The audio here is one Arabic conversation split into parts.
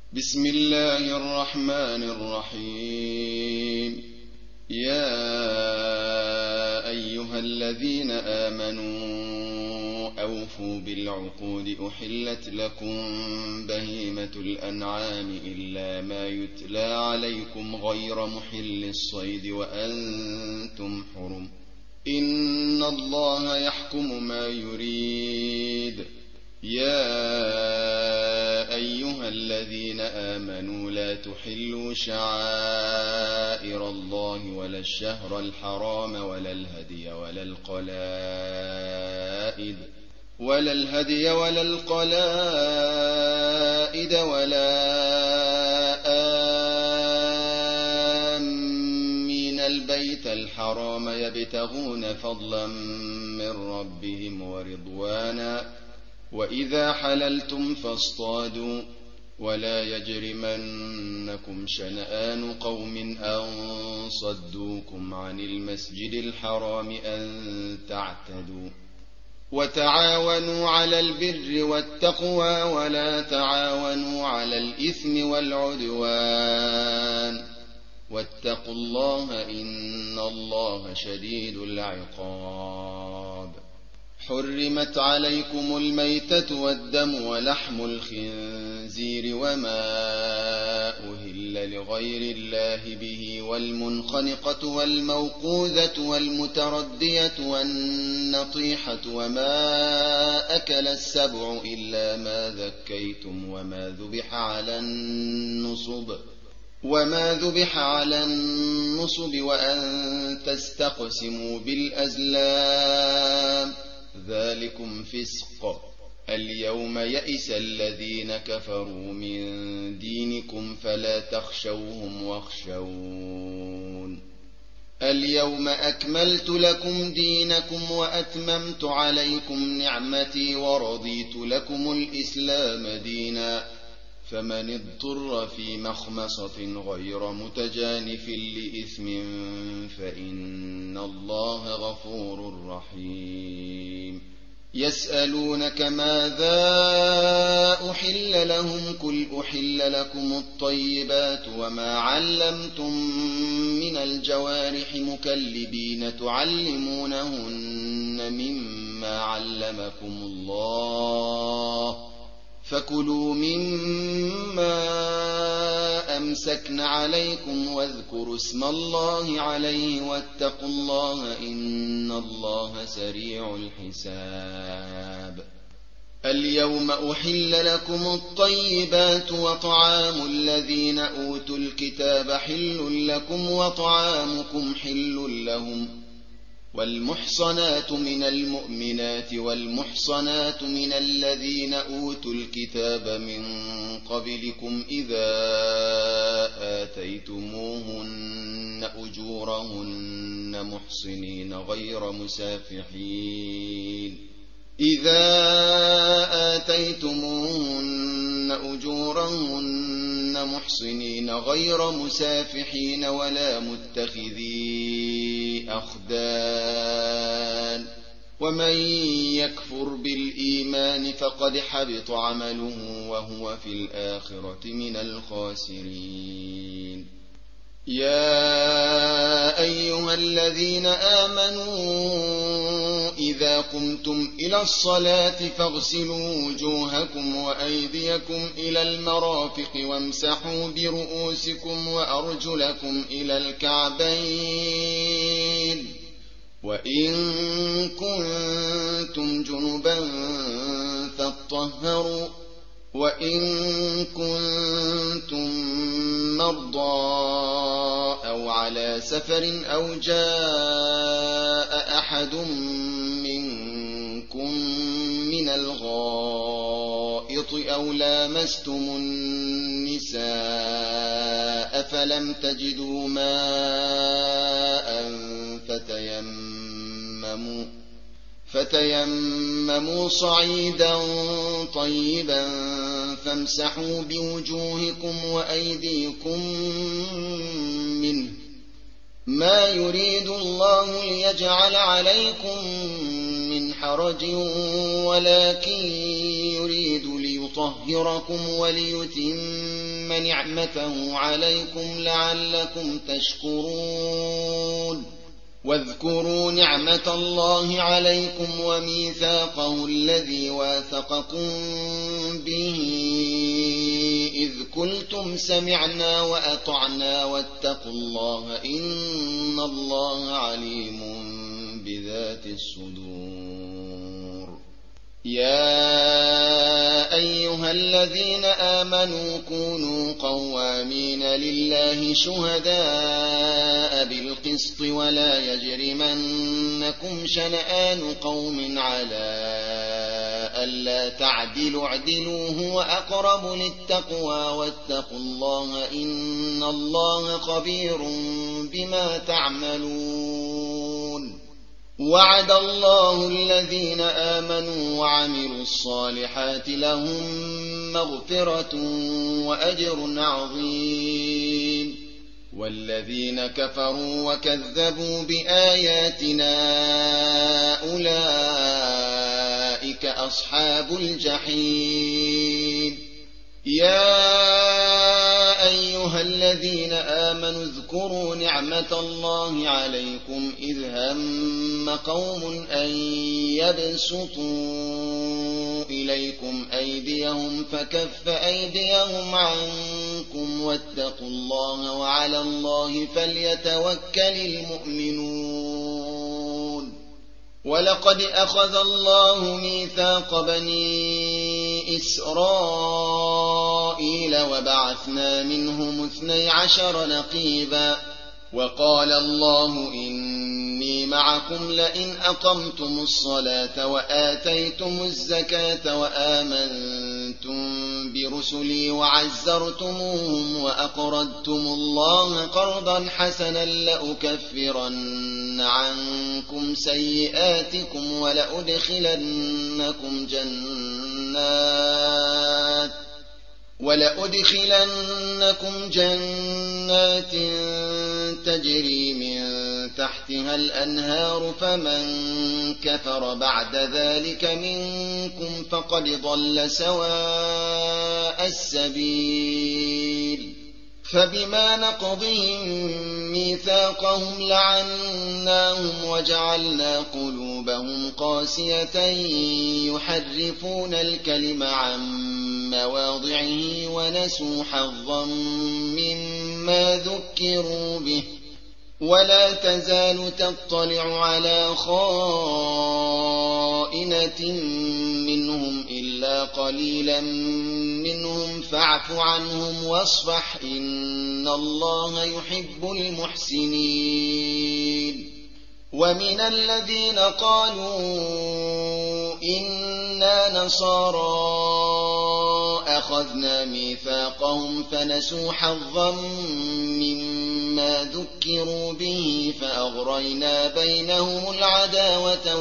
بسم الله الرحمن الرحيم. يا أيها الذين آمنوا أوفوا بالعقود. أحلت لكم بهيمة الأنعام إلا ما يتلى عليكم غير محل الصيد وأنتم حرم. إن الله يحكم ما يريد. يا أيها الذين آمنوا لا تحلوا شعائر الله ولا الشهر الحرام ولا الهدي ولا القلائد ولا آمين البيت الحرام يبتغون فضلا من ربهم ورضوانا. وإذا حللتم فاصطادوا ولا يجرمنكم شنآن قوم أن صدوكم عن المسجد الحرام أن تعتدوا. وتعاونوا على البر والتقوى ولا تعاونوا على الإثم والعدوان. واتقوا الله إن الله شديد العقاب. حرمت عليكم الميتة والدم ولحم الخنزير وما أهل لغير الله به والمنخنقة والموقوذة والمتردية والنطيحة وما أكل السبع إلا ما ذكيتم وما ذبح على النصب وأن تستقسموا بالأزلام ذلكم فسق. اليوم يئس الذين كفروا من دينكم فلا تخشوهم واخشون. اليوم أكملت لكم دينكم وأتممت عليكم نعمتي ورضيت لكم الإسلام دينا. فمن اضطر في مخمصة غير متجانف لإثم فإن الله غفور رحيم. يسألونك ماذا أحل لهم قل أحل لكم الطيبات وما علمتم من الجوارح مكلبين تعلمونهن مما علمكم الله فكلوا مما أمسكن عليكم واذكروا اسم الله عليه واتقوا الله إن الله سريع الحساب. اليوم أحل لكم الطيبات وطعام الذين أوتوا الكتاب حل لكم وطعامكم حل لهم. والمحصنات من المؤمنات والمحصنات من الذين أوتوا الكتاب من قبلكم إذا آتيتموهن أجورهن محصنين غير مسافحين ولا متخذي أخدان. ومن يكفر بالإيمان فقد حبط عمله وهو في الآخرة من الخاسرين. يا أيها الذين آمنوا إذا قمتم إلى الصلاة فاغسلوا وجوهكم وأيديكم إلى المرافق وامسحوا برؤوسكم وأرجلكم إلى الكعبين. وإن كنتم جنبا فاطهروا. وإن كنتم مرضى أو على سفر أو جاء أحد منكم من الغائط أو لامستم النساء فلم تجدوا ماء فتيمموا صعيدا طيبا فامسحوا بوجوهكم وأيديكم منه. ما يريد الله ليجعل عليكم من حرج ولكن يريد ليطهركم ليطهركم وليتم نعمته عليكم لعلكم تشكرون واذكروا نعمة الله عليكم وميثاقه الذي واثقكم به إذ قلتم سمعنا وأطعنا واتقوا الله إن الله عليم بذات الصدور. يا أيها الذين آمنوا كونوا قوامين لله شهداء بالقسط ولا يجرمنكم شنآن قوم على ألا تعدلوا اعدلوا هو أقرب للتقوى واتقوا الله إن الله خبير بما تعملون. وعد الله الذين آمنوا وعملوا الصالحات لهم مغفرة وأجر عظيم والذين كفروا وكذبوا بآياتنا أولئك أصحاب الجحيم. يا أيها الذين آمنوا اذكروا نعمة الله عليكم إذ هم قوم أن يبسطوا إليكم أيديهم فكف أيديهم عنكم واتقوا الله وعلى الله فليتوكل المؤمنون. ولقد أخذ الله ميثاق بني إسرائيل وبعثنا منهم 12 نقيبا وقال الله إني معكم لئن أقمتم الصلاة وآتيتم الزكاة وآمنتم برسلي وعزرتموهم وأقرضتم الله قرضا حسنا لأكفرن عنكم سيئاتكم ولأدخلنكم جنات تجري من تحتها الأنهار فمن كفر بعد ذلك منكم فقد ضل سواء السبيل. فبما نقضهم ميثاقهم لعناهم وجعلنا قلوبهم قاسية يحرفون الكلم عن مواضعه ونسوا حظا مما ذكروا به ولا تزال تطلع على خائنة منهم إلا قليلا منهم فاعف عنهم واصفح إن الله يحب المحسنين. ومن الذين قالوا إنا نصارى أخذنا ميثاقهم فنسوا حظا مما ذكروا به فأغرينا بينهم العداوة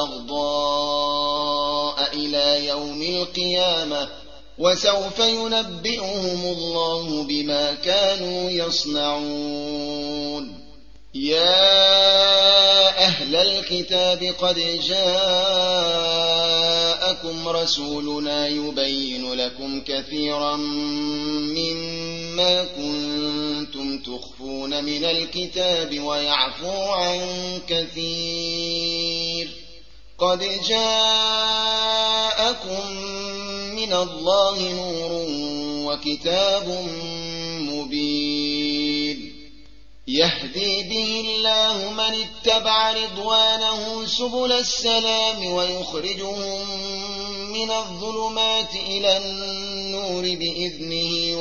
والبغضاء إلى يوم القيامة وسوف ينبئهم الله بما كانوا يصنعون. يا أهل الكتاب قد جاءكم رسولنا يبين لكم كثيرا مما كنتم تخفون من الكتاب ويعفو عن كثير. قد جاءكم من الله نور وكتاب مبين يهدي به الله من اتبع رضوانه سبل السلام ويخرجهم من الظلمات إلى النور بإذنه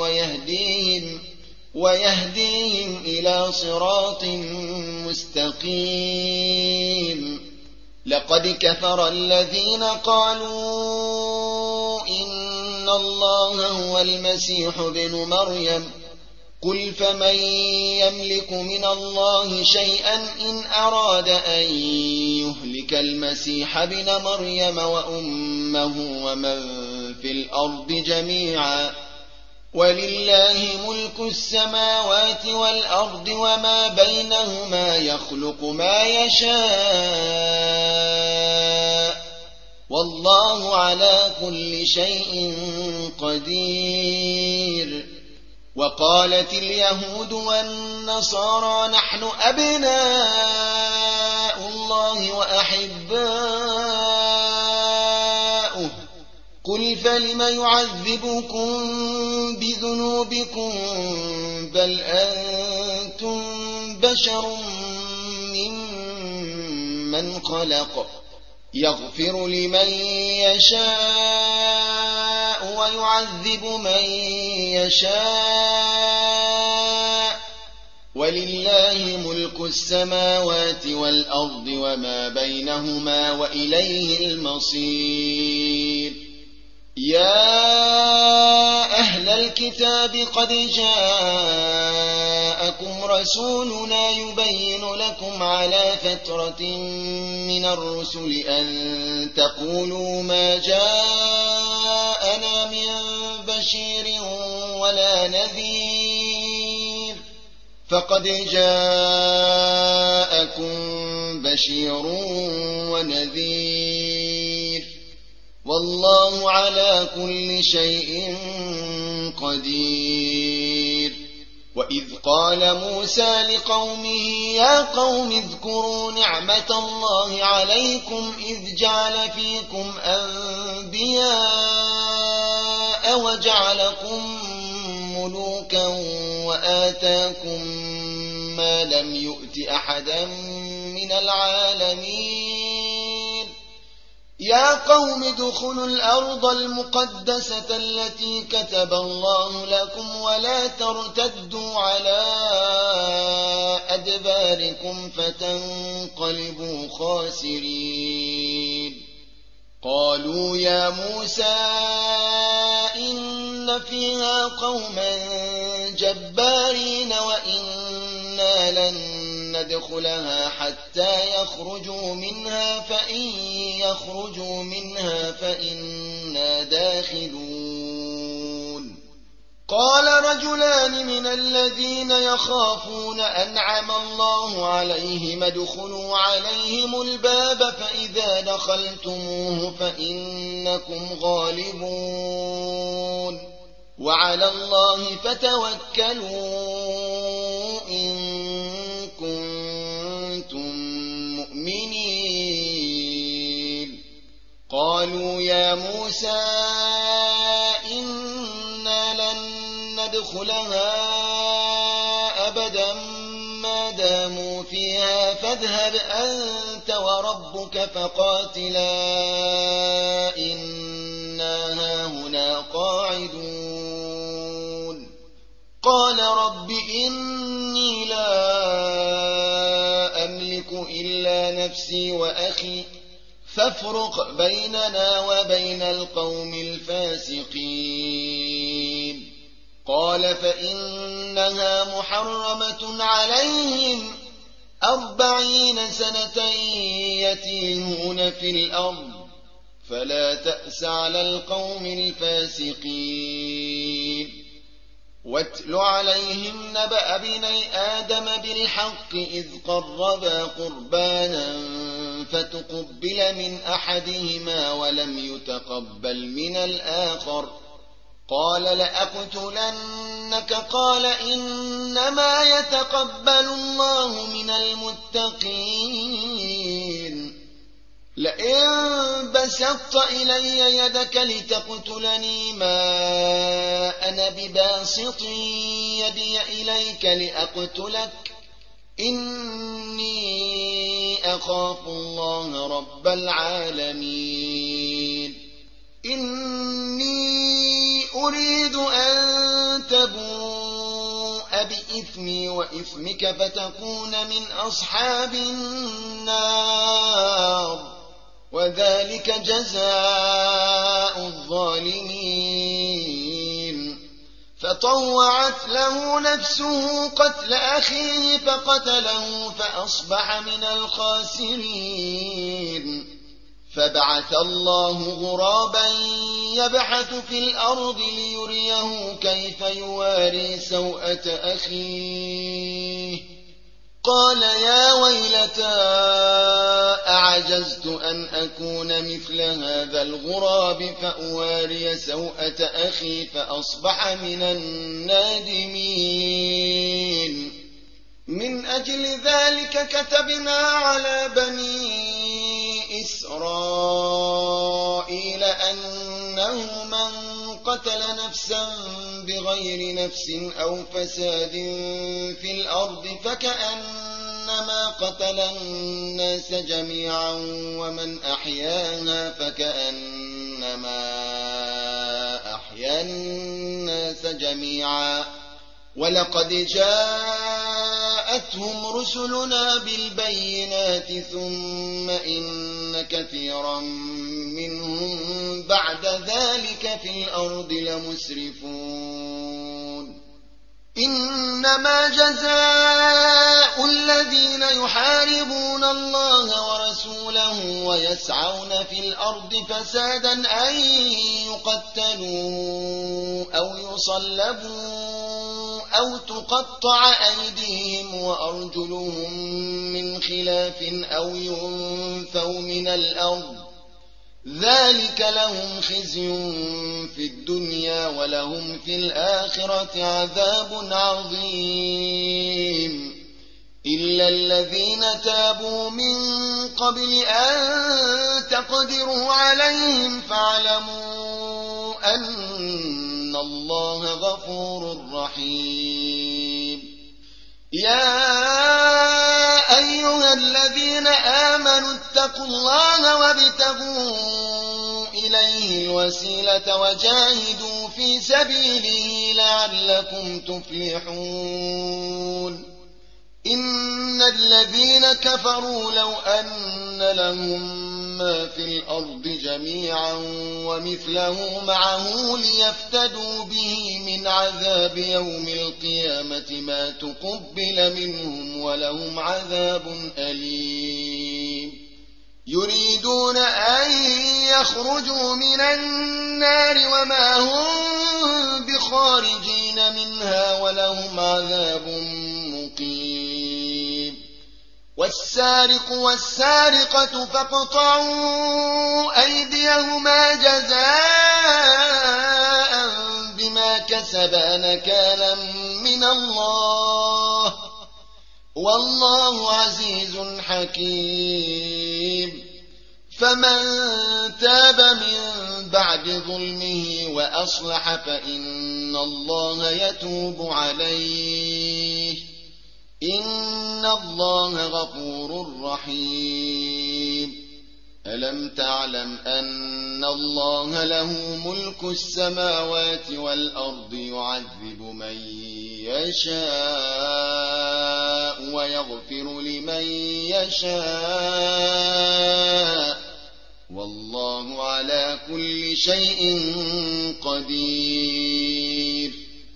ويهديهم إلى صراط مستقيم. لقد كفر الذين قالوا إن الله هو المسيح ابن مريم قل فمن يملك من الله شيئا إن أراد أن يهلك المسيح ابن مريم وأمه ومن في الأرض جميعا ولله ملك السماوات والأرض وما بينهما يخلق ما يشاء والله على كل شيء قدير. وقالت اليهود والنصارى نحن أبناء الله وأحباؤه قل فلم يعذبكم بذنوبكم بل أنتم بشر ممن خلق يغفر لمن يشاء ويعذب من يشاء ولله ملك السماوات والأرض وما بينهما وإليه المصير. يا أهل الكتاب قد جاءكم رسولنا يبين لكم على فترة من الرسل أن تقولوا ما جاءنا من بشير ولا نذير فقد جاءكم بشير ونذير والله على كل شيء قدير. وإذ قال موسى لقومه يا قوم اذكروا نعمة الله عليكم إذ جعل فيكم أنبياء وجعلكم ملوكا وآتاكم ما لم يؤت أحدا من العالمين. يا قوم ادخلوا الأرض المقدسة التي كتب الله لكم ولا ترتدوا على أدباركم فتنقلبوا خاسرين. قالوا يا موسى إن فيها قوما جبارين وإنا لن ندخلها حتى يخرجوا منها فإن يخرجوا منها فإنا داخلون. قال رجلان من الذين يخافون أنعم الله عليهم ادخلوا عليهم الباب فإذا دخلتموه فإنكم غالبون وعلى الله فتوكلوا إن كنتم مؤمنين. قالوا يا موسى إنا لن ندخلها أبدا ما داموا فيها فاذهب أنت وربك فقاتلا إنا هاهنا قاعدون. قال رب إني لا أملك إلا نفسي وأخي فافرق بيننا وبين القوم الفاسقين. قال فإنها محرمة عليهم 40 سنة يتيهون في الأرض فلا تأس على القوم الفاسقين. واتل عليهم نبأ بني آدم بالحق إذ قربا قربانا فتقبل من أحدهما ولم يتقبل من الآخر قال لأقتلنك قال إنما يتقبل الله من المتقين. لئن بسطت إلي يدك لتقتلني ما أنا بباسط يدي إليك لأقتلك إني أخاف الله رب العالمين. إني أريد أن تبوء بإثمي وإثمك فتكون من أصحاب النار وذلك جزاء الظالمين. فطوعت له نفسه قتل أخيه فقتله فأصبح من الخاسرين. فبعث الله غرابا يبحث في الأرض ليريه كيف يواري سوءة أخيه قال يا ويلتى أعجزت أن أكون مثل هذا الغراب فأواري سوءة أخي فأصبح من النادمين. من أجل ذلك كتبنا على بني إسرائيل أنه من قتل نفسا بغير نفس أو فساد في الأرض فكأنما قتل الناس جميعا ومن أحياها فكأنما أحيا الناس جميعا. ولقد جاءتهم رسلنا بالبينات ثم إن كثيرا منهم بعد ذلك في الأرض لمسرفون. إنما جزاء الذين يحاربون الله ورسوله ويسعون في الأرض فسادا أن يقتلوا أو يصلبوا أو تقطع أيديهم وأرجلهم من خلاف أو ينفوا من الأرض. ذلك لهم خزي في الدنيا ولهم في الآخرة عذاب عظيم. إلا الذين تابوا من قبل أن تقدروا عليهم فاعلموا أن الله غفور رحيم. يا أيها الذين آمنوا اتقوا الله وابتغوا إليه الوسيلة وجاهدوا في سبيله لعلكم تفلحون. إن الذين كفروا لو أن لهم ما في الأرض جميعا ومثله معه ليفتدوا به من عذاب يوم القيامة ما تقبل منهم ولهم عذاب أليم. يريدون أن يخرجوا من النار وما هم بخارجين منها ولهم عذاب مقيم. والسارق والسارقة فاقطعوا أيديهما جزاء بما كسبا نكالا من الله والله عزيز حكيم. فمن تاب من بعد ظلمه وأصلح فإن الله يتوب عليه إن الله غفور رحيم. ألم تعلم أن الله له ملك السماوات والأرض يعذب من يشاء ويغفر لمن يشاء والله على كل شيء قدير.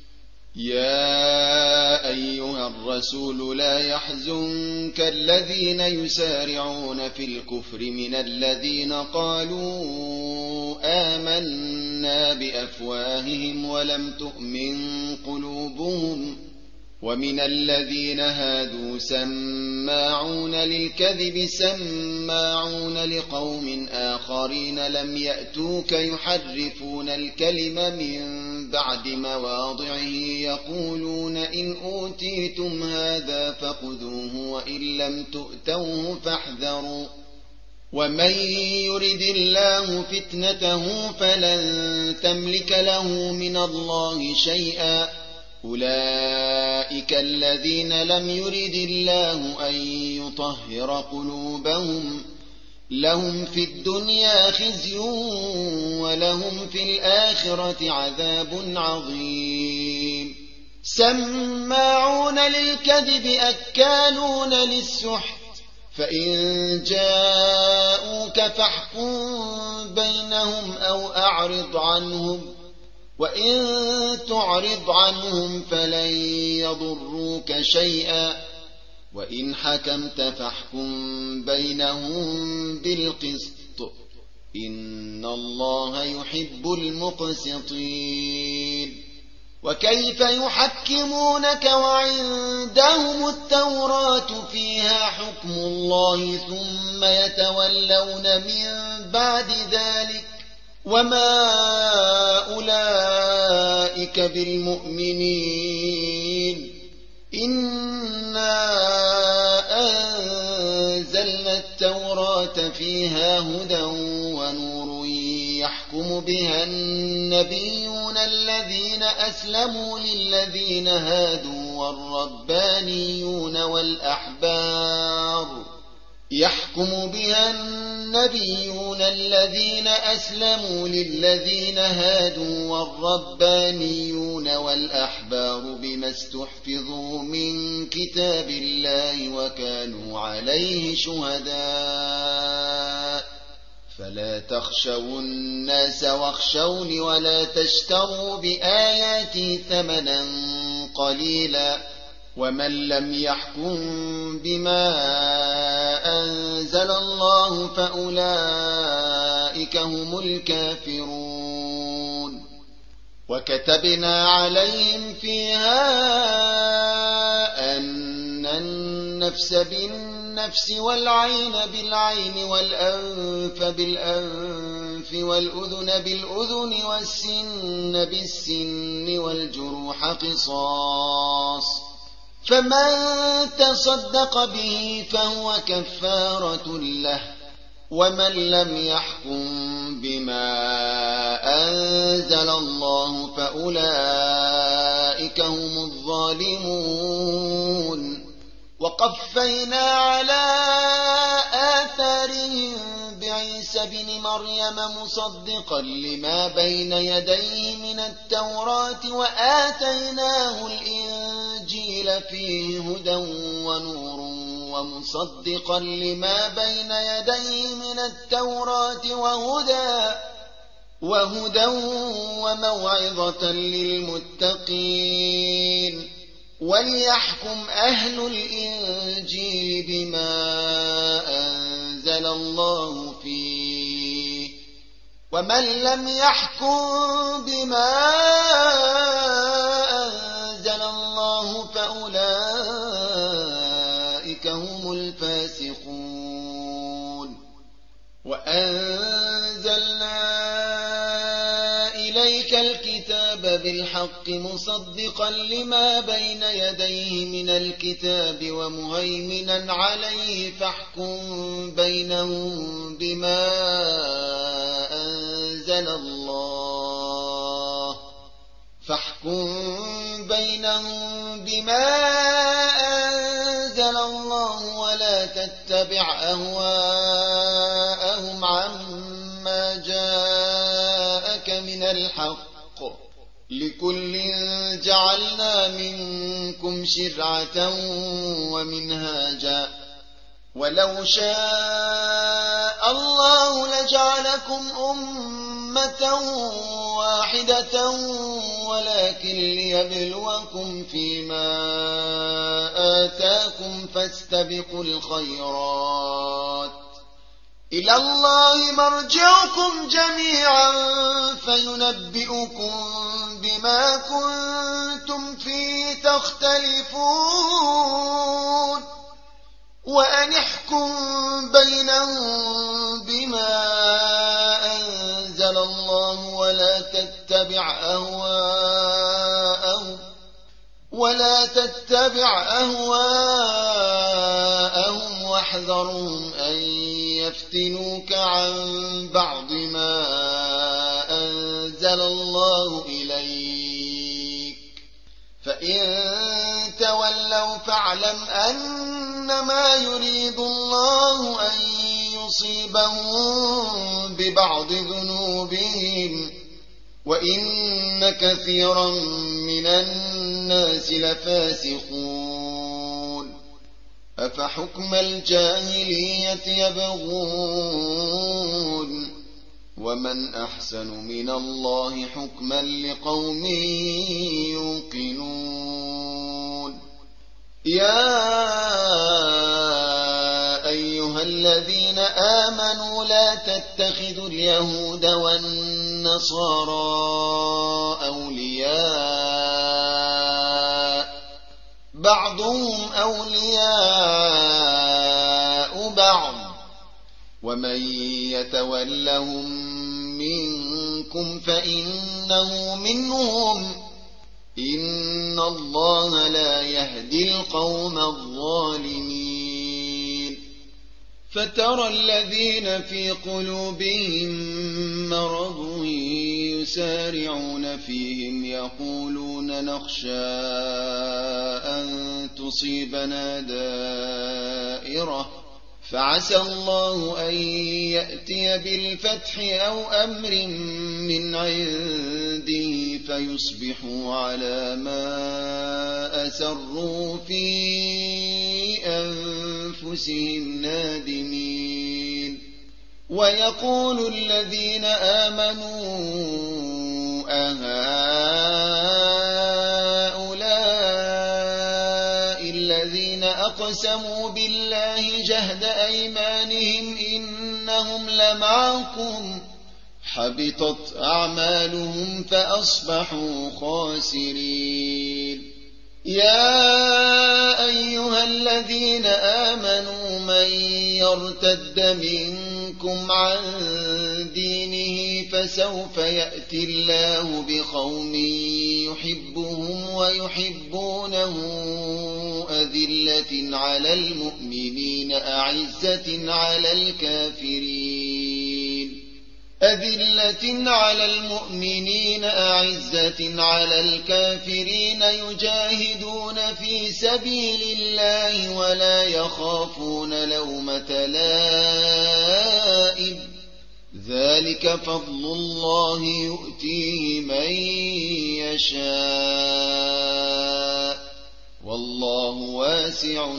يا أيها الرسول لا يحزنك الذين يسارعون في الكفر من الذين قالوا آمنا بأفواههم ولم تؤمن قلوبهم ومن الذين هادوا سماعون للكذب سماعون لقوم آخرين لم يأتوك يحرفون الكلم من بعد مواضعه يقولون إن أوتيتم هذا فخذوه وإن لم تؤتوه فاحذروا ومن يرد الله فتنته فلن تملك له من الله شيئا أولئك الذين لم يرد الله أن يطهر قلوبهم لهم في الدنيا خزي ولهم في الآخرة عذاب عظيم. سماعون للكذب أكالون للسحت فإن جاءوك فاحكم بينهم أو أعرض عنهم وإن تعرض عنهم فلن يضروك شيئا وإن حكمت فاحكم بينهم بالقسط إن الله يحب المقسطين. وكيف يحكمونك وعندهم التوراة فيها حكم الله ثم يتولون من بعد ذلك وما أولئك بالمؤمنين إنا أنزلنا التوراة فيها هدى ونور يحكم بها النبيون الذين أسلموا للذين هادوا والربانيون والأحبار بما استحفظوا من كتاب الله وكانوا عليه شهداء فلا تخشوا الناس واخشوني ولا تشتروا بآياتي ثمنا قليلا ومن لم يحكم بما أنزل الله فأولئك هم الكافرون وكتبنا عليهم فيها أن النفس بالنفس والعين بالعين والأنف بالأنف والأذن بالأذن والسن بالسن والجروح قصاص فمن تصدق به فهو كفارة له ومن لم يحكم بما أنزل الله فأولئك هم الظالمون وقفينا على آثارهم بعيسى بن مريم مصدقا لما بين يديه من التوراة وآتيناه الإنجيل فيه هدى ونور ومصدقا لما بين يديه من التوراة وهدى وموعظة للمتقين وليحكم أهل الإنجيل بما أنزل الله فيه ومن لم يحكم بما أنزل الله فأولئك هم الفاسقون وأنزلنا إليك الكتاب بالحق مصدقا لما بين يديه من الكتاب ومهيمنا عليه فاحكم بينهم بما أنزل الله ولا تتبع أهواءهم عما جاءك من الحق لكل جعلنا منكم شرعة ومنهاجا ولو شاء الله لجعلكم أمة واحدة ولكن ليبلوكم فيما آتاكم فاستبقوا الخيرات إلى الله مرجعكم جميعا فينبئكم بما كنتم فيه تختلفون وأن احكم بينهم بما أنزل الله ولا تتبع أهواءهم واحذرهم أن يفتنوك عن بعض ما أنزل الله إليك فإن تولوا فاعلم أنما يريد الله أن يصيبهم ببعض ذنوبهم وإن كثيرا من الناس لفاسقون أفحكم الجاهلية يبغون ومن أحسن من الله حكما لقوم يوقنون يا أيها الذين آمنوا لا تتخذوا اليهود والنصارى أولياء بعضهم أولياء بعض ومن يتولهم منكم فإنه منهم إن الله لا يهدي القوم الظالمين فترى الذين في قلوبهم مرض يسارعون فيهم يقولون نخشى أن تصيبنا دائرة فعسى الله أن يأتي بالفتح أو أمر من عنده فيصبحوا على ما أسروا في أنفسهم نادمين ويقول الذين آمنوا أهؤلاء الذين أقسموا بالله جهد أيمانهم إنهم لمعكم حبطت أعمالهم فأصبحوا خاسرين يا أيها الذين آمنوا من يرتد منكم عن دينه فسوف يأتي الله بقوم يحبهم ويحبونه أذلة على المؤمنين أعزة على الكافرين يجاهدون في سبيل الله ولا يخافون لومة لائم ذلك فضل الله يؤتيه من يشاء والله واسع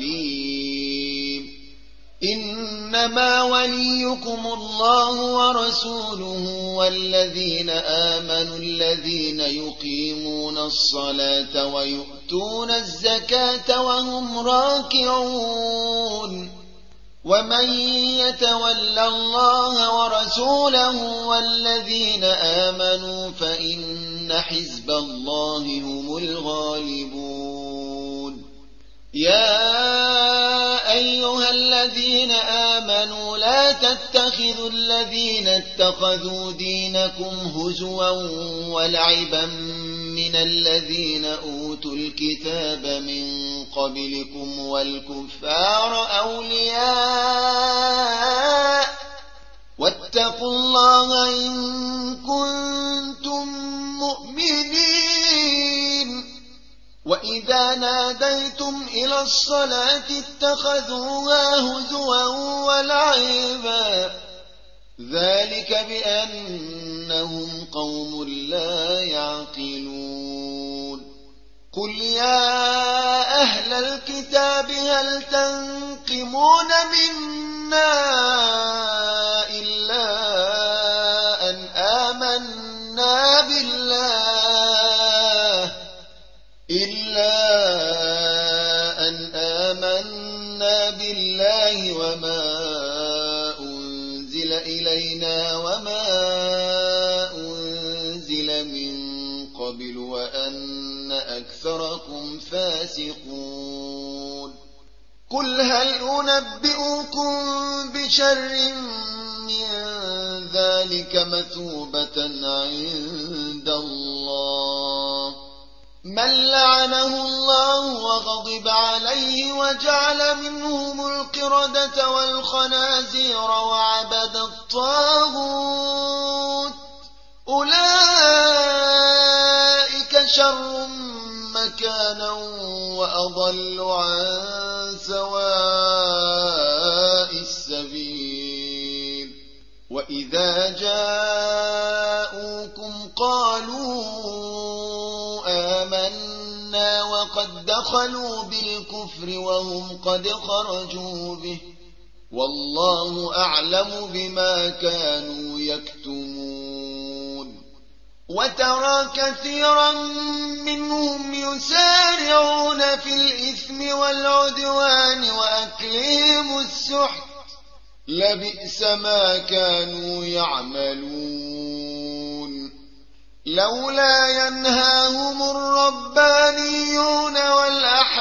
عليم إنما وليكم الله ورسوله والذين آمنوا الذين يقيمون الصلاة ويؤتون الزكاة وهم راكعون ومن يتول الله ورسوله والذين آمنوا فإن حزب الله هم الغالبون يا أيها الذين آمنوا لا تتخذوا الذين اتخذوا دينكم هزوا ولعبا من الذين أوتوا الكتاب من قبلكم والكفار أولياء واتقوا الله إن كنتم مؤمنين وإذا ناديتم إلى الصلاة اتخذوها هزوا ولعبا ذلك بأنهم قوم لا يعقلون قل يا أهل الكتاب هل تنقمون منا إلا أن آمنا بالله وما أنزل إلينا وما أنزل من قبل وأن أكثركم فاسقون قل هل أنبئكم بشر من ذلك مثوبة عند الله من لعنه الله وغضب عليه وجعل منهم القردة والخنازير وعبد الطاغوت أولئك شر مكانا وأضل عن سواء السبيل وإذا جاءوكم قالوا آمنا وقد دخلوا بالكفر وهم قد خرجوا به والله أعلم بما كانوا يكتمون وترى كثيرا منهم يسارعون في الإثم والعدوان وأكلهم السحت لبئس ما كانوا يعملون لولا ينهاهم الربانيون والأحبار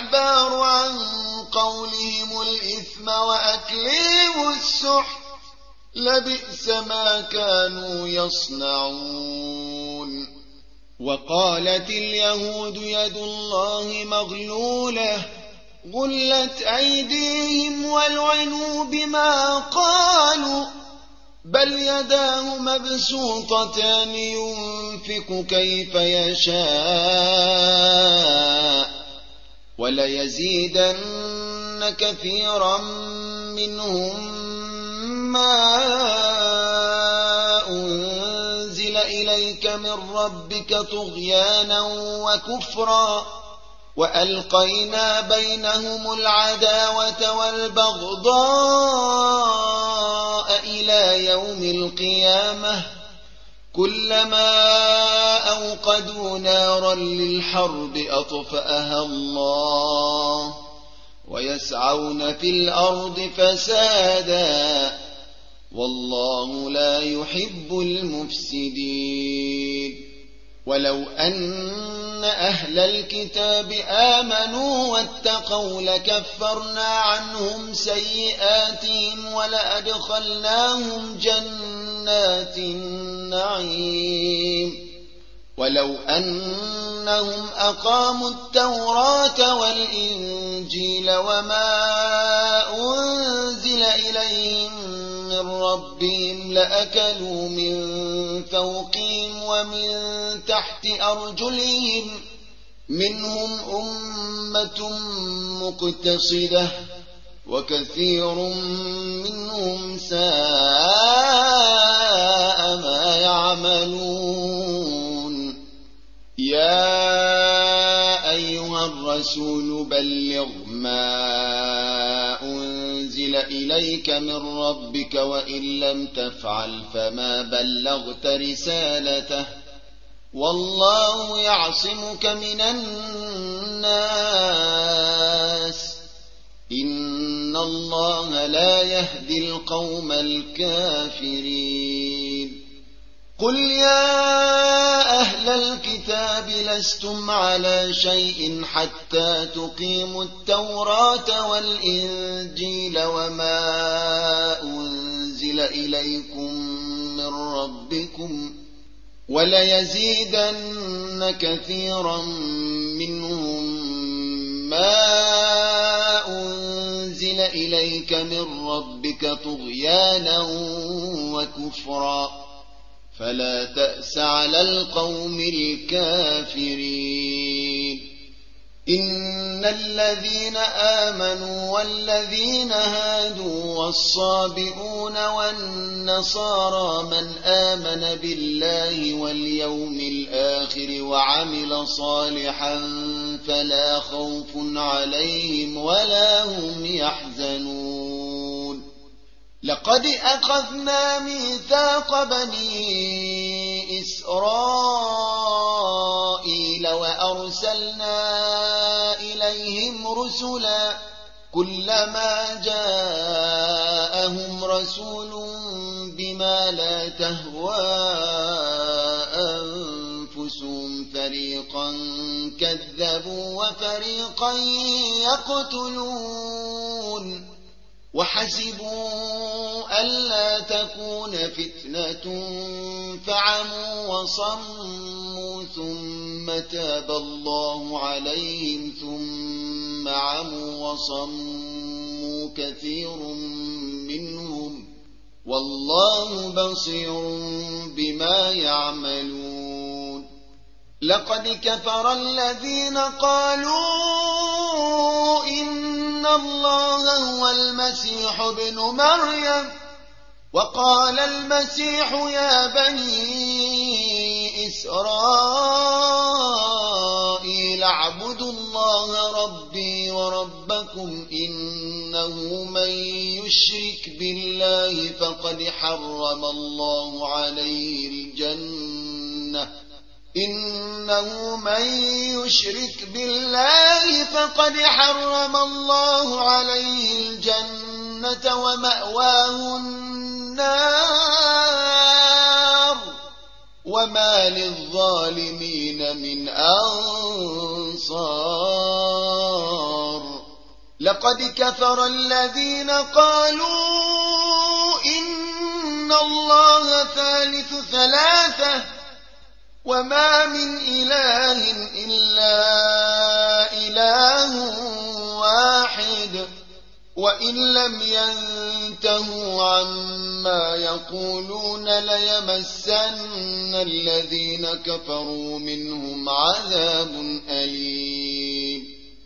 السحت لبئس ما كانوا يصنعون. وقالت اليهود يد الله مغلولة غلت أيديهم ولعنوا بما قالوا بل يداه مبسوطتان ينفق كيف يشاء وليزيدن كثيرا منهم ما أنزل إليك من ربك طغيانا وكفرا وألقينا بينهم العداوة والبغضاء إلى يوم القيامة كلما أوقدوا نارا للحرب أطفأها الله ويسعون في الأرض فسادا والله لا يحب المفسدين. ولو أن أهل الكتاب آمنوا واتقوا لكفرنا عنهم سيئاتهم ولأدخلناهم جنات النعيم. ولو أنهم أقاموا التوراة والإنجيل وما أنزل إليهم من ربهم لأكلوا من فوقهم ومن تحت أرجلهم منهم أمة مقتصدة وكثير منهم ساء ما يعملون. يا أيها الرسول بلغ ما أنزل إليك من ربك وإن لم تفعل فما بلغت رسالته والله يعصمك من الناس إن الله لا يهدي القوم الكافرين. قل يا أهل الكتاب لستم على شيء حتى تقيموا التوراة والإنجيل وما أنزل إليكم من ربكم وليزيدن كثيرا منهم ما أنزل إليك من ربك طغيانا وكفرا فلا تأس على القوم الكافرين. إن الذين آمنوا والذين هادوا والصابئون والنصارى من آمن بالله واليوم الآخر وعمل صالحا فلا خوف عليهم ولا هم يحزنون. لقد أخذنا ميثاق بني إسرائيل وأرسلنا إليهم رسلا كلما جاءهم رسول بما لا تهوى أنفسهم فريقا كذبوا وفريقا يقتلون وحسبوا ألا تكون فتنة فعموا وصموا ثم تاب الله عليهم ثم عموا وصموا كثير منهم والله بصير بما يعملون. لقد كفر الذين قالوا إن الله هو المسيح ابن مريم وقال المسيح يا بني إسرائيل اعبدوا الله ربي وربكم إنه من يشرك بالله فقد حرم الله عليه الجنة إنه من يشرك بالله فقد حرم الله عليه الجنة ومأواه النار وما للظالمين من أنصار. لقد كفر الذين قالوا إن الله ثالث ثلاثة وما من إله إلا إله واحد وإن لم ينتهوا عما يقولون ليمسن الذين كفروا منهم عذاب أليم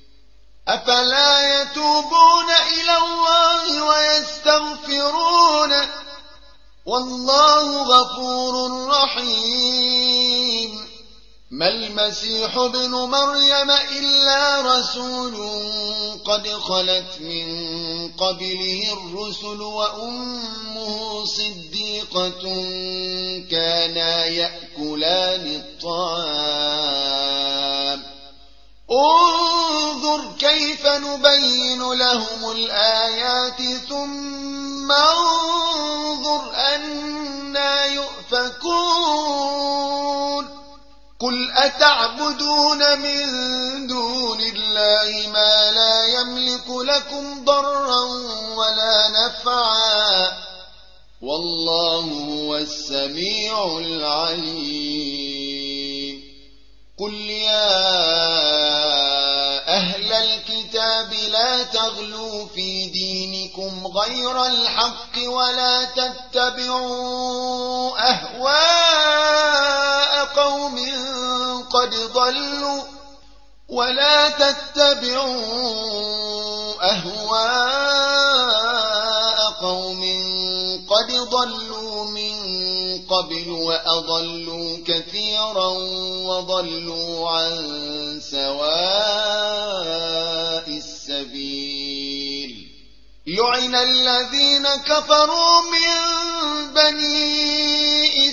أفلا يتوبون إلى الله ويستغفرونه والله غفور رحيم ما المسيح ابن مريم إلا رسول قد خلت من قبله الرسل وأمه صديقة كانا يأكلان الطعام انظر كيف نبين لهم الآيات ثم انظر أنا يؤفكون قل أتعبدون من دون الله ما لا يملك لكم ضرا ولا نفعا والله هو السميع العليم قل يا أهل الكتاب لا تغلوا في دينكم غير الحق ولا تتبعوا أهواء قوم قد ضلوا من قبل وأضلوا كثيرا وضلوا عن سواء السبيل لعن الذين كفروا من بني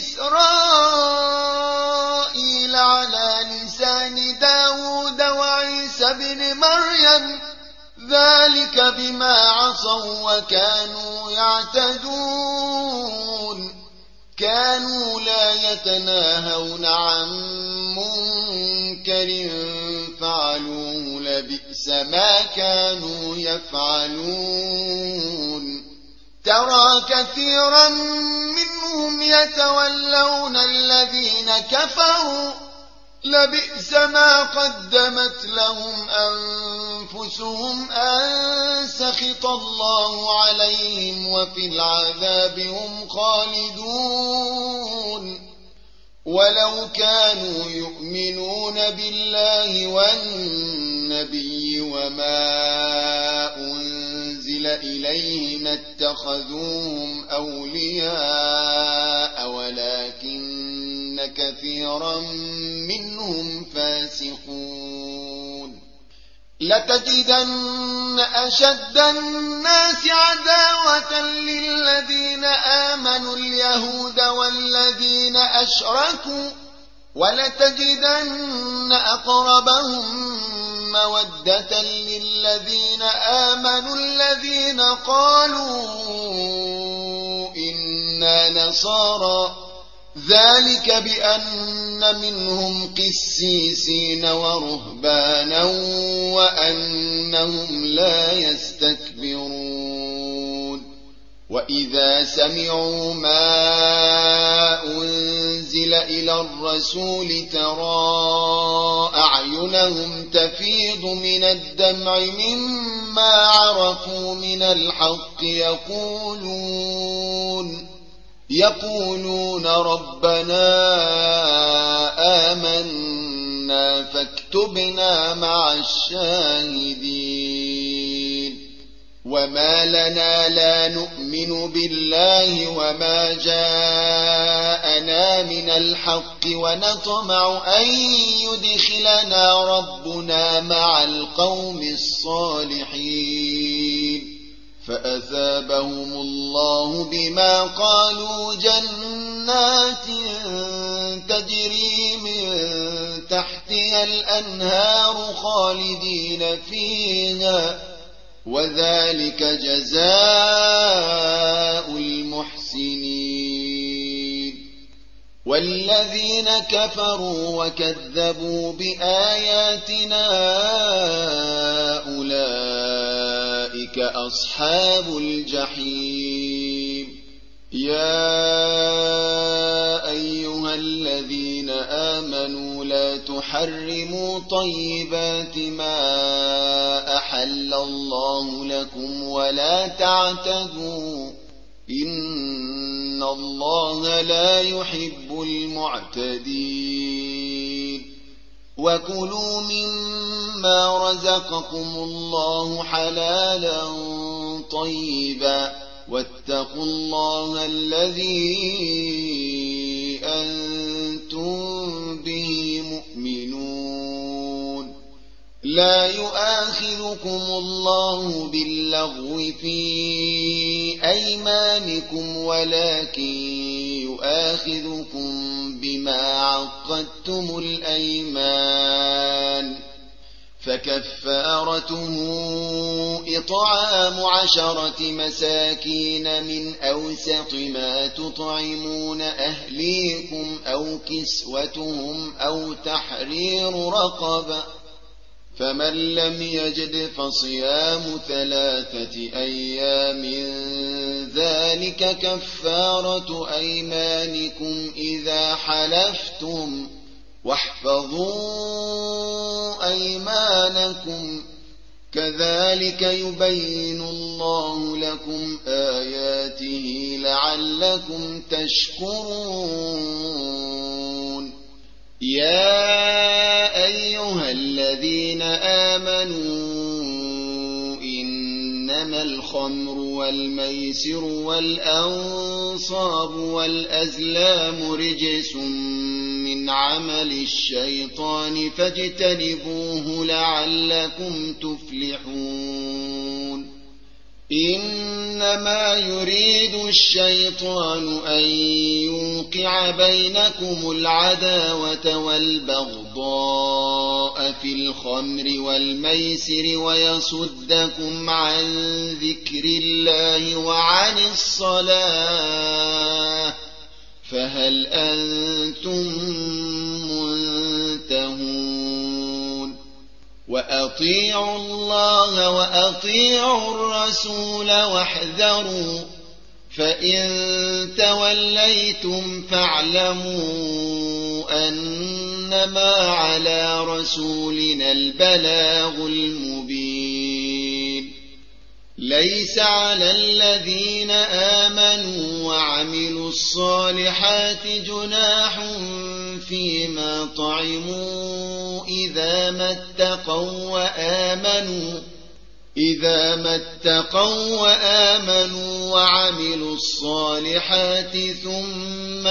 إسرائيل على لسان داود وعيسى بن مريم ذلك بما عصوا وكانوا يعتدون كانوا لا يتناهون عن منكر فعلوه لبئس ما كانوا يفعلون ترى كثيرا منهم يتولون الذين كفروا لبئس ما قدمت لهم أنفسهم أن سخط الله عليهم وفي العذاب هم خالدون ولو كانوا يؤمنون بالله والنبي وما أنزل إليه ما اتخذوهم أولياء ولكن كثيرا منهم فاسقون لتجدن أشد الناس عداوة للذين آمنوا اليهود والذين أشركوا ولتجدن أقربهم مودة للذين آمنوا الذين قالوا إنا نصارى ذلك بأن منهم قسيسين ورهبانا وأنهم لا يستكبرون وإذا سمعوا ما أنزل إلى الرسول ترى أعينهم تفيض من الدمع مما عرفوا من الحق يقولون ربنا آمنا فاكتبنا مع الشاهدين وما لنا لا نؤمن بالله وما جاءنا من الحق ونطمع أن يدخلنا ربنا مع القوم الصالحين فأثابهم الله بما قالوا جنات تجري من تحتها الأنهار خالدين فيها وذلك جزاء المحسنين والذين كفروا وكذبوا بآياتنا أولئك أصحاب الجحيم يا أيها الذين آمنوا لا تحرموا طيبات ما أحل الله لكم ولا تعتدوا إن الله لا يحب المعتدين وكلوا مما رزقكم الله حلالا طيبا واتقوا الله الذي أنتم به مؤمنون لا يؤاخذكم الله باللغو في أيمانكم ولكن يؤاخذكم بما عقدتم الأيمان فكفارته إطعام 10 مساكين من أوسط ما تطعمون أهليكم أو كسوتهم أو تحرير رقبة فمن لم يجد فصيام 3 أيام ذلك كفارة أيمانكم إذا حلفتم واحفظوا أيمانكم كذلك يبين الله لكم آياته لعلكم تشكرون يا أيها الذين آمنوا إنما الخمر والميسر والأنصاب والأزلام رجس من عمل الشيطان فاجتنبوه لعلكم تفلحون إنما يريد الشيطان أن يوقع بينكم العداوة والبغضاء في الخمر والميسر ويصدكم عن ذكر الله وعن الصلاة فهل أنتم منتهون وأطيعوا الله وأطيعوا الرسول واحذروا فإن توليتم فاعلموا أنما على رسولنا البلاغ المبين ليس على الذين آمنوا وعملوا الصالحات جناح فيما طعموا إذا ما اتقوا وآمنوا وعملوا الصالحات ثم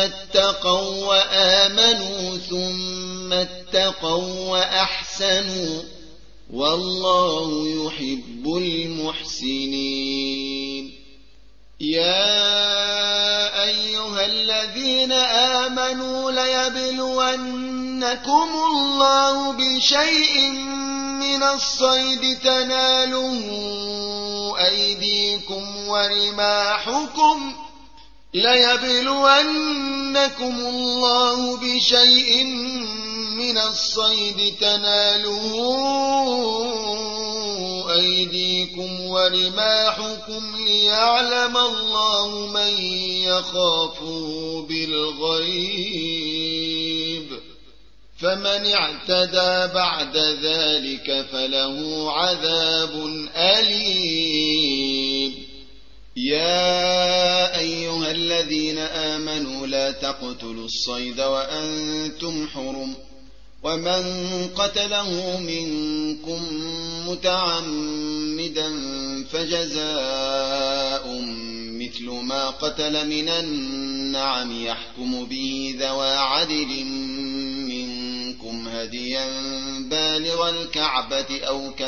اتقوا وأحسنوا والله يحب المحسنين يا أيها الذين آمنوا ليبلونكم الله بشيء من الصيد تناله أيديكم ورماحكم ليعلم الله من يخافه بالغيب فمن اعتدى بعد ذلك فله عذاب أليم يا أيها الذين آمنوا لا تقتلوا الصيد وأنتم حرم ومن قتله منكم متعمدا فجزاء مثل ما قتل من النعم يحكم به ذوى عدل منكم هديا بالغ الكعبة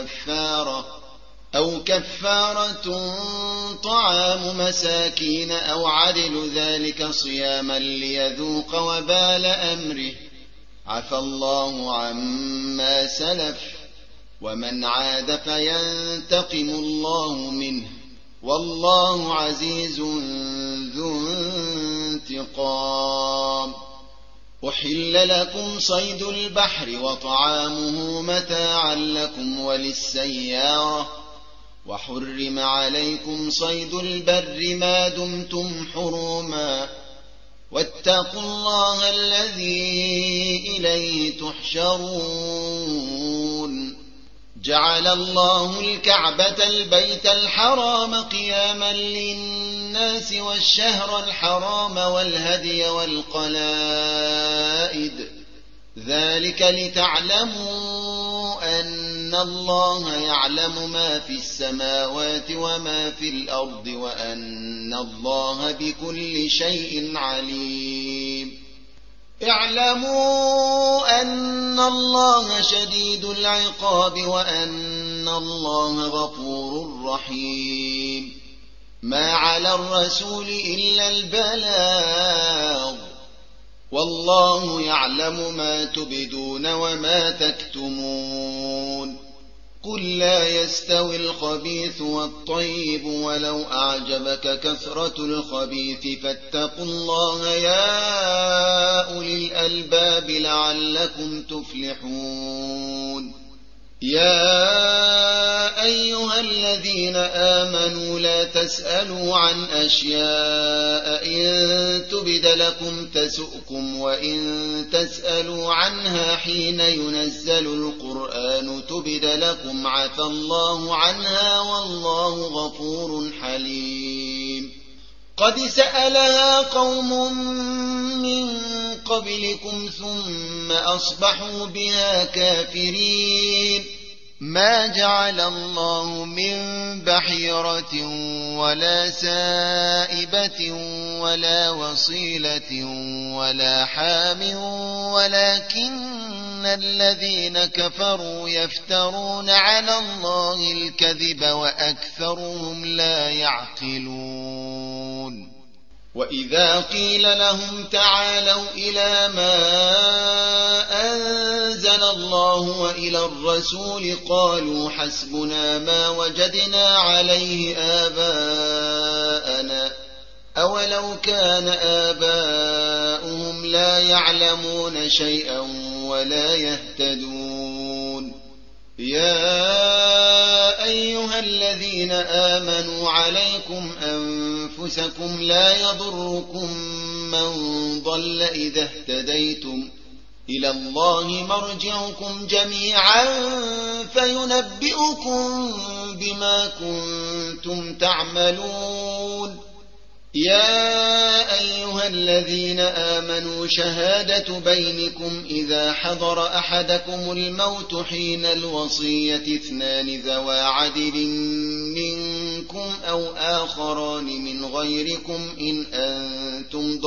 أو كفارة طعام مساكين أو عدل ذلك صياما ليذوق وبال أمره عفى الله عما سلف ومن عاد فينتقم الله منه والله عزيز ذو انتقام أحل لكم صيد البحر وطعامه متاعا لكم وللسيارة وحرم عليكم صيد البر ما دمتم حرما واتقوا الله الذي إليه تحشرون جعل الله الكعبة البيت الحرام قياما للناس والشهر الحرام والهدي والقلائد ذلك لتعلموا أن الله يعلم ما في السماوات وما في الأرض وأن الله بكل شيء عليم اعلموا أن الله شديد العقاب وأن الله غفور رحيم ما على الرسول إلا البلاغ والله يعلم ما تبدون وما تكتمون قل لا يستوي الخبيث والطيب ولو أعجبك كثرة الخبيث فاتقوا الله يا أولي الألباب لعلكم تفلحون يا أيها الذين آمنوا لا تسألوا عن أشياء إن تبد لكم تسؤكم وإن تسألوا عنها حين ينزل القرآن تبد لكم عفى الله عنها والله غفور حليم قد سألها قوم من قبلكم ثم أصبحوا بها كافرين ما جعل الله من بحيرة ولا سائبة ولا وصيلة ولا حام ولكن الذين كفروا يفترون على الله الكذب وأكثرهم لا يعقلون وإذا قيل لهم تعالوا إلى ما أنزل الله وإلى الرسول قالوا حسبنا ما وجدنا عليه آباءنا أولو كان آباؤهم لا يعلمون شيئا ولا يهتدون يا أيها الذين آمنوا عليكم أنفسكم لا يضركم من ضل إذا اهتديتم إلى الله مرجعكم جميعا فينبئكم بما كنتم تعملون يا أيها الذين آمنوا شهادة بينكم إذا حضر أحدكم الموت حين الوصية اثنان ذوى عدل منكم أو آخران من غيركم إن أنتم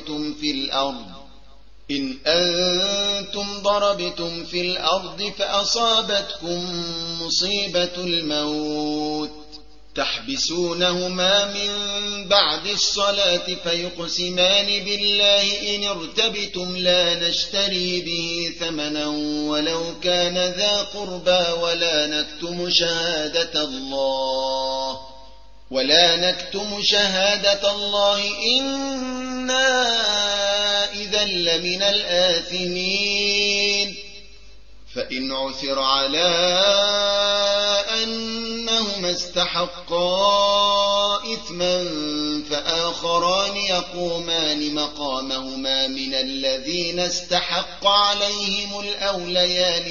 ضربتم في الأرض فأصابتكم مصيبة الموت تحبسونهما من بعد الصلاة فيقسمان بالله إن ارتبتم لا نشتري به ثمنا ولو كان ذا قربى ولا نكتم شهادة الله إنا إذا لمن الآثمين فإن عثر على أنهما استحقا إثما فآخران يقومان مقامهما من الذين استحق عليهم الأوليان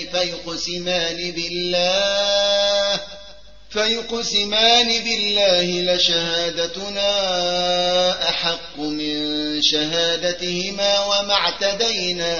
فيقسمان بالله لشهادتنا أحق من شهادتهما وما اعتدينا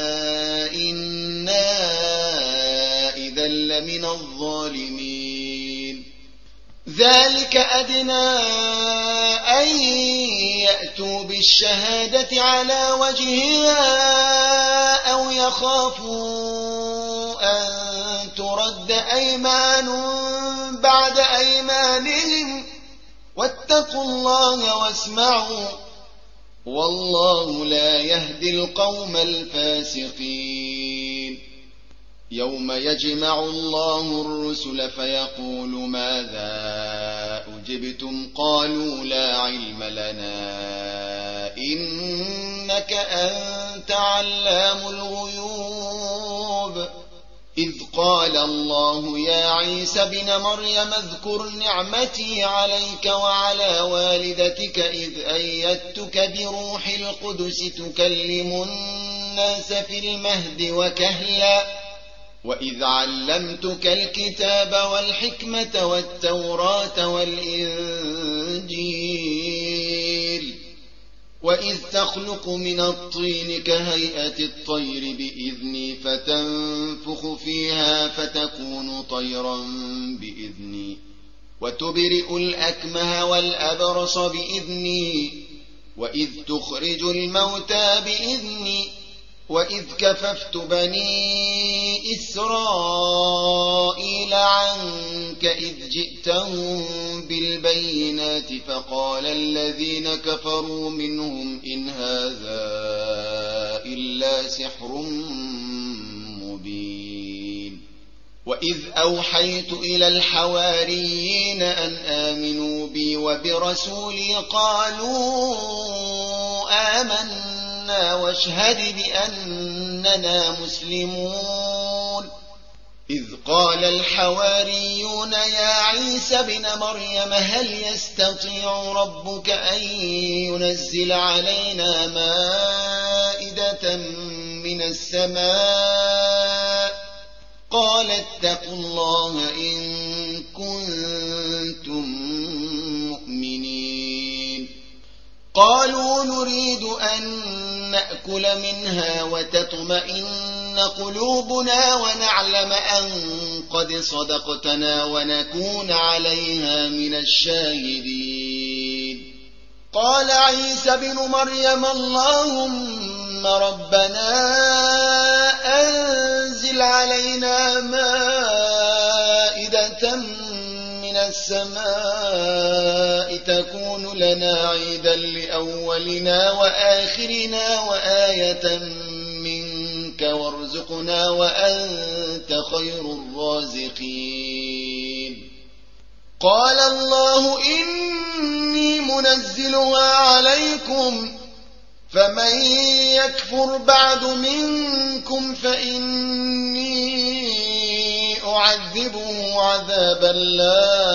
إنا إذا لمن الظالمين ذلك أدنى أن يأتوا بالشهادة على وجهها أو يخافوا أن ترد أيمان بعد أيمانهم واتقوا الله واسمعوا والله لا يهدي القوم الفاسقين يوم يجمع الله الرسل فيقول ماذا أجبتم قالوا لا علم لنا إنك أنت علام الغيوب إذ قال الله يا عيسى ابن مريم اذكر نعمتي عليك وعلى والدتك إذ أيدتك بروح القدس تكلم الناس في المهد وكهلا وإذ علمتك الكتاب والحكمة والتوراة والإنجيل وإذ تخلق من الطين كهيئة الطير بإذني فتنفخ فيها فتكون طيرا بإذني وتبرئ الأكمه والأبرص بإذني وإذ تخرج الموتى بإذني وإذ كففت بني إسرائيل عنك إذ جئتهم بالبينات فقال الذين كفروا منهم إن هذا إلا سحر مبين وإذ أوحيت إلى الحواريين أن آمنوا بي وبرسولي قالوا آمنا واشهد بأننا مسلمون إذ قال الحواريون يا عيسى ابن مريم هل يستطيع ربك أن ينزل علينا مائدة من السماء قال اتقوا الله إن كنتم مؤمنين قالوا نريد أن نأكل منها وتطمئن قلوبنا ونعلم أن قد صدقتنا ونكون عليها من الشاهدين قال عيسى بن مريم اللهم ربنا أنزل علينا مائدة من السماء تكون لنا عيدا لأولنا وآخرنا وآية منك وارزقنا وأنت خير الرازقين قال الله إني منزلها عليكم فمن يكفر بعد منكم فإني أعذبه عذابا لا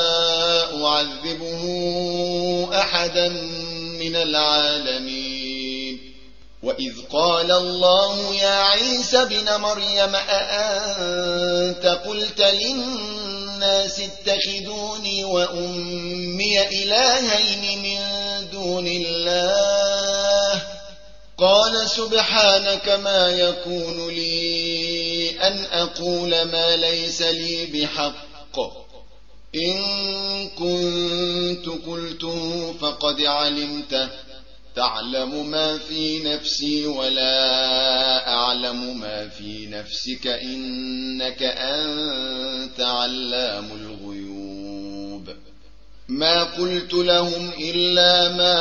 أعذبه أحدا من العالمين وإذ قال الله يا عيسى ابن مريم أأنت قلت للناس اتخذوني وأمي إلهين من دون الله قال سبحانك ما يكون لي أن أقول ما ليس لي بحق إن كنت قلته فقد علمته تعلم ما في نفسي ولا أعلم ما في نفسك إنك أنت علام الغيوب ما قلت لهم إلا ما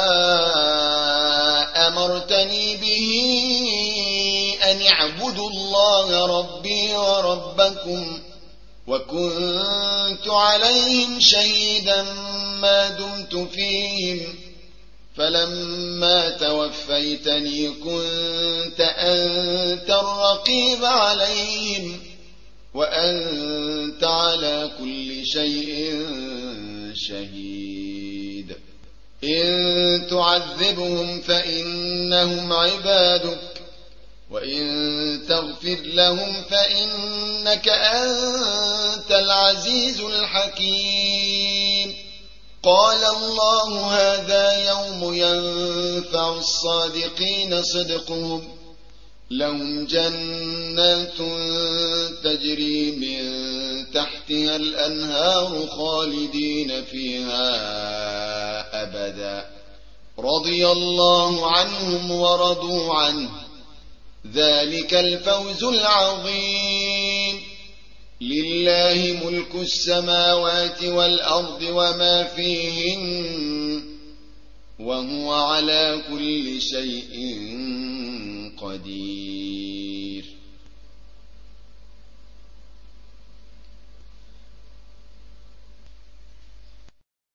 أمرتني به أن اعبدوا الله ربي وربكم وكنت عليهم شهيدا ما دمت فيهم فلما توفيتني كنت أنت الرقيب عليهم وأنت على كل شيء شهيد إن تعذبهم فإنهم عبادك وإن تغفر لهم فإنك أنت العزيز الحكيم قال الله هذا يوم ينفع الصادقين صدقهم لهم جنات تجري من تحتها الأنهار خالدين فيها أبدا رضي الله عنهم ورضوا عنه ذلك الفوز العظيم لله ملك السماوات والأرض وما فيهن وهو على كل شيء قدير